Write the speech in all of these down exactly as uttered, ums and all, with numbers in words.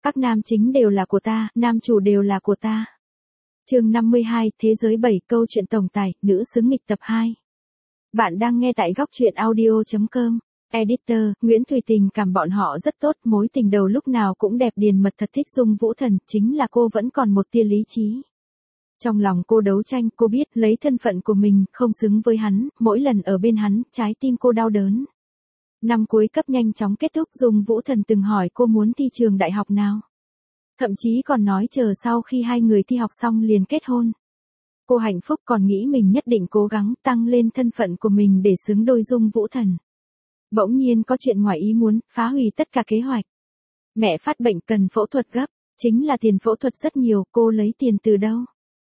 Các nam chính đều là của ta, nam chủ đều là của ta. Chương năm mươi hai, Thế giới bảy, câu chuyện tổng tài, nữ xứng nghịch tập hai. Bạn đang nghe tại góc truyện audio chấm com. Editor, Nguyễn Thùy Tình cảm bọn họ rất tốt, mối tình đầu lúc nào cũng đẹp. Điền Mật thật thích Dung Vũ Thần, chính là cô vẫn còn một tia lý trí. Trong lòng cô đấu tranh, cô biết lấy thân phận của mình, không xứng với hắn, mỗi lần ở bên hắn, trái tim cô đau đớn. Năm cuối cấp nhanh chóng kết thúc, Dung Vũ Thần từng hỏi cô muốn thi trường đại học nào. Thậm chí còn nói chờ sau khi hai người thi học xong liền kết hôn. Cô hạnh phúc còn nghĩ mình nhất định cố gắng tăng lên thân phận của mình để xứng đôi Dung Vũ Thần. Bỗng nhiên có chuyện ngoài ý muốn, phá hủy tất cả kế hoạch. Mẹ phát bệnh cần phẫu thuật gấp, chính là tiền phẫu thuật rất nhiều, cô lấy tiền từ đâu?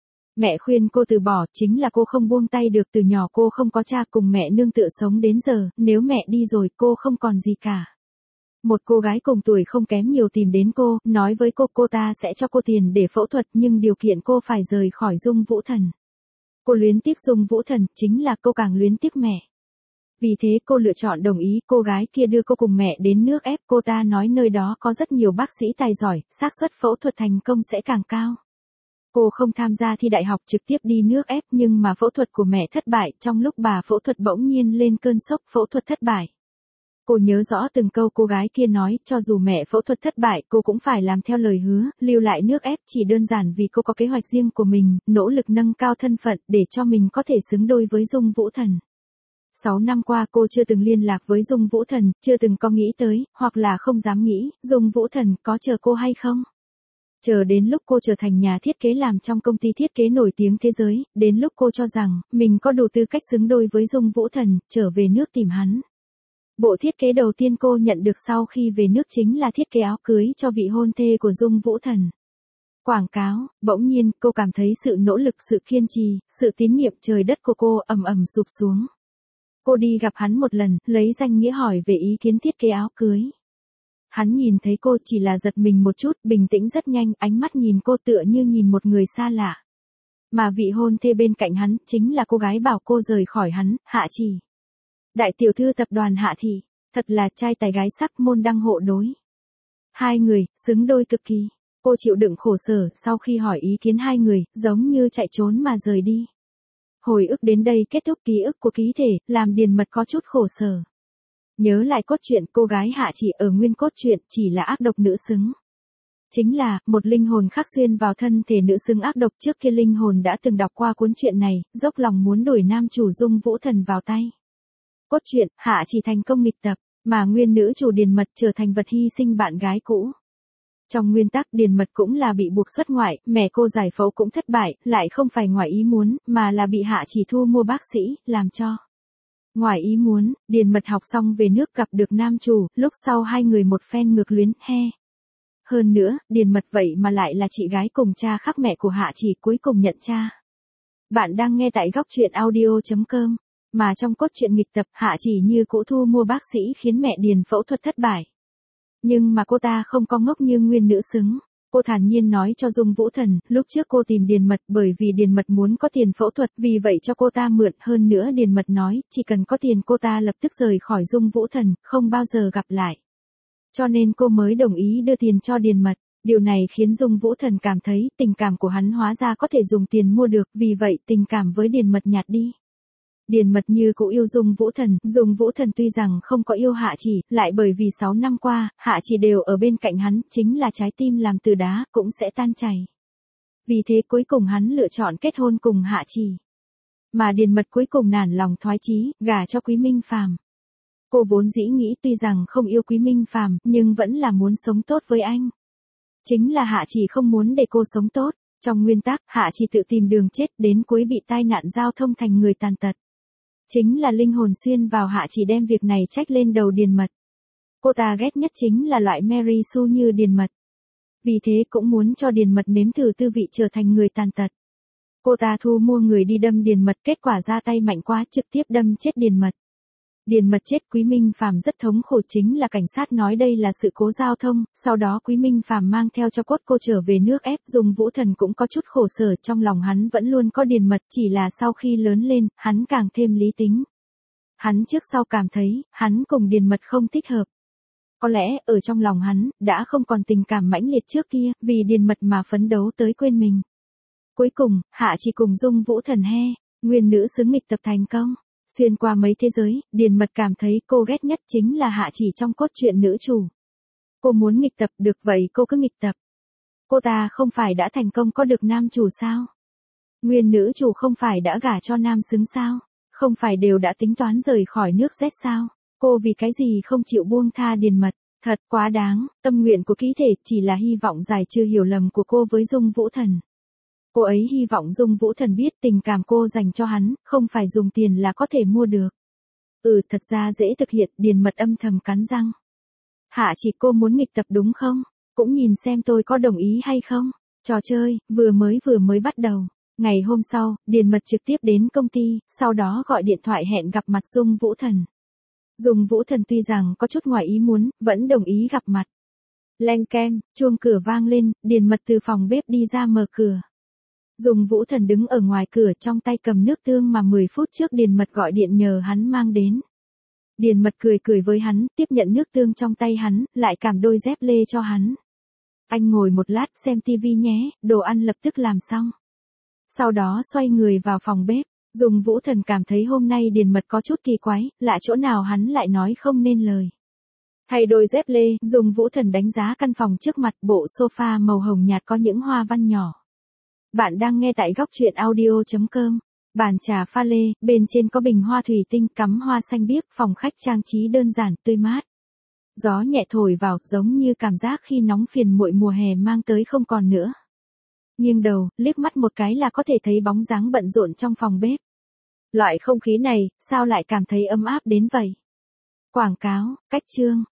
Mẹ khuyên cô từ bỏ, chính là cô không buông tay được, từ nhỏ cô không có cha, cùng mẹ nương tựa sống đến giờ, nếu mẹ đi rồi cô không còn gì cả. Một cô gái cùng tuổi không kém nhiều tìm đến cô, nói với cô cô ta sẽ cho cô tiền để phẫu thuật nhưng điều kiện cô phải rời khỏi Dung Vũ Thần. Cô luyến tiếc Dung Vũ Thần, chính là cô càng luyến tiếc mẹ. Vì thế cô lựa chọn đồng ý, cô gái kia đưa cô cùng mẹ đến nước ép, cô ta nói nơi đó có rất nhiều bác sĩ tài giỏi, xác suất phẫu thuật thành công sẽ càng cao. Cô không tham gia thi đại học, trực tiếp đi nước ép, nhưng mà phẫu thuật của mẹ thất bại, trong lúc bà phẫu thuật bỗng nhiên lên cơn sốc, phẫu thuật thất bại. Cô nhớ rõ từng câu cô gái kia nói, cho dù mẹ phẫu thuật thất bại, cô cũng phải làm theo lời hứa, lưu lại nước ép chỉ đơn giản vì cô có kế hoạch riêng của mình, nỗ lực nâng cao thân phận để cho mình có thể xứng đôi với Dung Vũ Thần. Sáu năm qua cô chưa từng liên lạc với Dung Vũ Thần, chưa từng có nghĩ tới, hoặc là không dám nghĩ, Dung Vũ Thần có chờ cô hay không? Chờ đến lúc cô trở thành nhà thiết kế làm trong công ty thiết kế nổi tiếng thế giới, đến lúc cô cho rằng, mình có đủ tư cách xứng đôi với Dung Vũ Thần, trở về nước tìm hắn. Bộ thiết kế đầu tiên cô nhận được sau khi về nước chính là thiết kế áo cưới cho vị hôn thê của Dung Vũ Thần. Quảng cáo, bỗng nhiên cô cảm thấy sự nỗ lực, sự kiên trì, sự tín nhiệm trời đất của cô ầm ầm sụp xuống. Cô đi gặp hắn một lần, lấy danh nghĩa hỏi về ý kiến thiết kế áo cưới. Hắn nhìn thấy cô chỉ là giật mình một chút, bình tĩnh rất nhanh, ánh mắt nhìn cô tựa như nhìn một người xa lạ. Mà vị hôn thê bên cạnh hắn, chính là cô gái bảo cô rời khỏi hắn, Hạ Chỉ. Đại tiểu thư tập đoàn Hạ Thị, thật là trai tài gái sắc, môn đăng hộ đối. Hai người, xứng đôi cực kỳ. Cô chịu đựng khổ sở, sau khi hỏi ý kiến hai người, giống như chạy trốn mà rời đi. Hồi ức đến đây kết thúc ký ức của ký thể, làm Điền Mật có chút khổ sở. Nhớ lại cốt truyện, cô gái Hạ Chỉ ở nguyên cốt truyện chỉ là ác độc nữ xứng. Chính là, một linh hồn khắc xuyên vào thân thể nữ xứng ác độc, trước kia linh hồn đã từng đọc qua cuốn truyện này, dốc lòng muốn đuổi nam chủ Dung Vũ Thần vào tay. Cốt truyện, Hạ Chỉ thành công nghịch tập, mà nguyên nữ chủ Điền Mật trở thành vật hy sinh bạn gái cũ. Trong nguyên tắc Điền Mật cũng là bị buộc xuất ngoại, mẹ cô giải phẫu cũng thất bại, lại không phải ngoài ý muốn, mà là bị Hạ Chỉ thu mua bác sĩ, làm cho. Ngoài ý muốn, Điền Mật học xong về nước gặp được nam chủ, lúc sau hai người một phen ngược luyến, he. Hơn nữa, Điền Mật vậy mà lại là chị gái cùng cha khác mẹ của Hạ Chỉ, cuối cùng nhận cha. Bạn đang nghe tại góc truyện audio chấm com. Mà trong cốt truyện nghịch tập, Hạ Chỉ như cũ thu mua bác sĩ khiến mẹ Điền phẫu thuật thất bại. Nhưng mà cô ta không có ngốc như nguyên nữ xứng. Cô thản nhiên nói cho Dung Vũ Thần, lúc trước cô tìm Điền Mật bởi vì Điền Mật muốn có tiền phẫu thuật, vì vậy cho cô ta mượn, hơn nữa Điền Mật nói, chỉ cần có tiền cô ta lập tức rời khỏi Dung Vũ Thần, không bao giờ gặp lại. Cho nên cô mới đồng ý đưa tiền cho Điền Mật. Điều này khiến Dung Vũ Thần cảm thấy tình cảm của hắn hóa ra có thể dùng tiền mua được, vì vậy tình cảm với Điền Mật nhạt đi. Điền Mật như cũ yêu Dung Vũ Thần, Dung Vũ Thần tuy rằng không có yêu Hạ Chỉ, lại bởi vì sáu năm qua, Hạ Chỉ đều ở bên cạnh hắn, chính là trái tim làm từ đá, cũng sẽ tan chảy. Vì thế cuối cùng hắn lựa chọn kết hôn cùng Hạ Chỉ. Mà Điền Mật cuối cùng nản lòng thoái chí, gả cho Quý Minh Phàm. Cô vốn dĩ nghĩ tuy rằng không yêu Quý Minh Phàm, nhưng vẫn là muốn sống tốt với anh. Chính là Hạ Chỉ không muốn để cô sống tốt, trong nguyên tắc, Hạ Chỉ tự tìm đường chết, đến cuối bị tai nạn giao thông thành người tàn tật. Chính là linh hồn xuyên vào Hạ Chỉ đem việc này trách lên đầu Điền Mật. Cô ta ghét nhất chính là loại Mary Sue như Điền Mật. Vì thế cũng muốn cho Điền Mật nếm thử tư vị trở thành người tàn tật. Cô ta thu mua người đi đâm Điền Mật, kết quả ra tay mạnh quá, trực tiếp đâm chết Điền Mật. Điền Mật chết, Quý Minh Phàm rất thống khổ, chính là cảnh sát nói đây là sự cố giao thông, sau đó Quý Minh Phàm mang theo cho cốt cô trở về nước ép, Dung Vũ Thần cũng có chút khổ sở, trong lòng hắn vẫn luôn có Điền Mật, chỉ là sau khi lớn lên, hắn càng thêm lý tính. Hắn trước sau cảm thấy, hắn cùng Điền Mật không thích hợp. Có lẽ, ở trong lòng hắn, đã không còn tình cảm mãnh liệt trước kia, vì Điền Mật mà phấn đấu tới quên mình. Cuối cùng, Hạ Chỉ cùng Dung Vũ Thần he, nguyên nữ xứng nghịch tập thành công. Xuyên qua mấy thế giới, Điền Mật cảm thấy cô ghét nhất chính là Hạ Chỉ trong cốt truyện nữ chủ. Cô muốn nghịch tập được vậy cô cứ nghịch tập. Cô ta không phải đã thành công có được nam chủ sao? Nguyên nữ chủ không phải đã gả cho nam xứng sao? Không phải đều đã tính toán rời khỏi nước Z sao? Cô vì cái gì không chịu buông tha Điền Mật? Thật quá đáng, tâm nguyện của ký thể chỉ là hy vọng giải trừ hiểu lầm của cô với Dung Vũ Thần. Cô ấy hy vọng Dung Vũ Thần biết tình cảm cô dành cho hắn, không phải dùng tiền là có thể mua được. Ừ, thật ra dễ thực hiện, Điền Mật âm thầm cắn răng. Hạ Chỉ, cô muốn nghịch tập đúng không? Cũng nhìn xem tôi có đồng ý hay không? Trò chơi, vừa mới vừa mới bắt đầu. Ngày hôm sau, Điền Mật trực tiếp đến công ty, sau đó gọi điện thoại hẹn gặp mặt Dung Vũ Thần. Dung Vũ Thần tuy rằng có chút ngoài ý muốn, vẫn đồng ý gặp mặt. Leng keng, chuông cửa vang lên, Điền Mật từ phòng bếp đi ra mở cửa. Dung Vũ Thần đứng ở ngoài cửa trong tay cầm nước tương mà mười phút trước Điền Mật gọi điện nhờ hắn mang đến. Điền Mật cười cười với hắn, tiếp nhận nước tương trong tay hắn, lại cảm đôi dép lê cho hắn. Anh ngồi một lát xem tivi nhé, đồ ăn lập tức làm xong. Sau đó xoay người vào phòng bếp, Dung Vũ Thần cảm thấy hôm nay Điền Mật có chút kỳ quái, lạ chỗ nào hắn lại nói không nên lời. Thay đôi dép lê, Dung Vũ Thần đánh giá căn phòng trước mặt, bộ sofa màu hồng nhạt có những hoa văn nhỏ. Bạn đang nghe tại góc truyện audio chấm com. Bàn trà pha lê, bên trên có bình hoa thủy tinh cắm hoa xanh biếc, phòng khách trang trí đơn giản, tươi mát. Gió nhẹ thổi vào, giống như cảm giác khi nóng phiền muội mùa hè mang tới không còn nữa. Nghiêng đầu, liếc mắt một cái là có thể thấy bóng dáng bận rộn trong phòng bếp. Loại không khí này, sao lại cảm thấy ấm áp đến vậy? Quảng cáo, cách chương.